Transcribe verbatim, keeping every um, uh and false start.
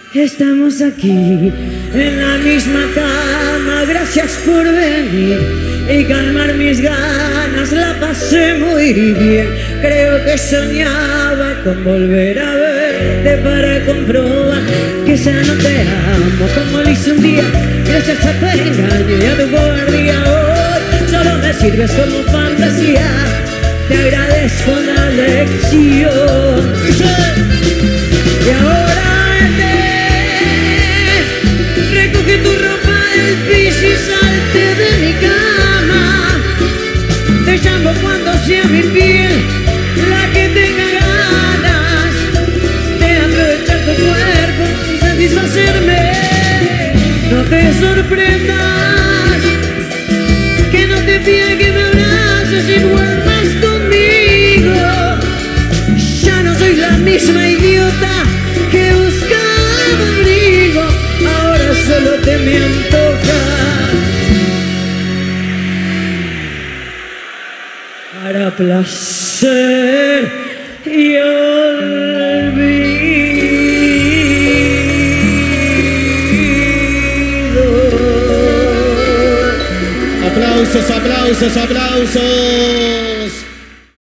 Estamos aquí en la misma cama, gracias por venir y calmar mis ganas, la pasé muy bien. Creo que soñaba con volver a verte para comprobar que ya no te amo como lo hice un día. Gracias a tu engaño y a tu cobardía hoy solo me sirves como fantasía. Te agradezco la lección. Y ahora vete, recoge tu ropa del piso y salte de mi cama. Te llamo cuando sea mi piel la que tenga ganas de aprovechar tu cuerpo y satisfacerme. No te sorprendas que no te pida que me abraces y vuelvas conmigo. Ya no soy la misma idiota que buscaba abrigo, ahora solo te me antoja para placer y olvido. Aplausos, aplausos, aplausos.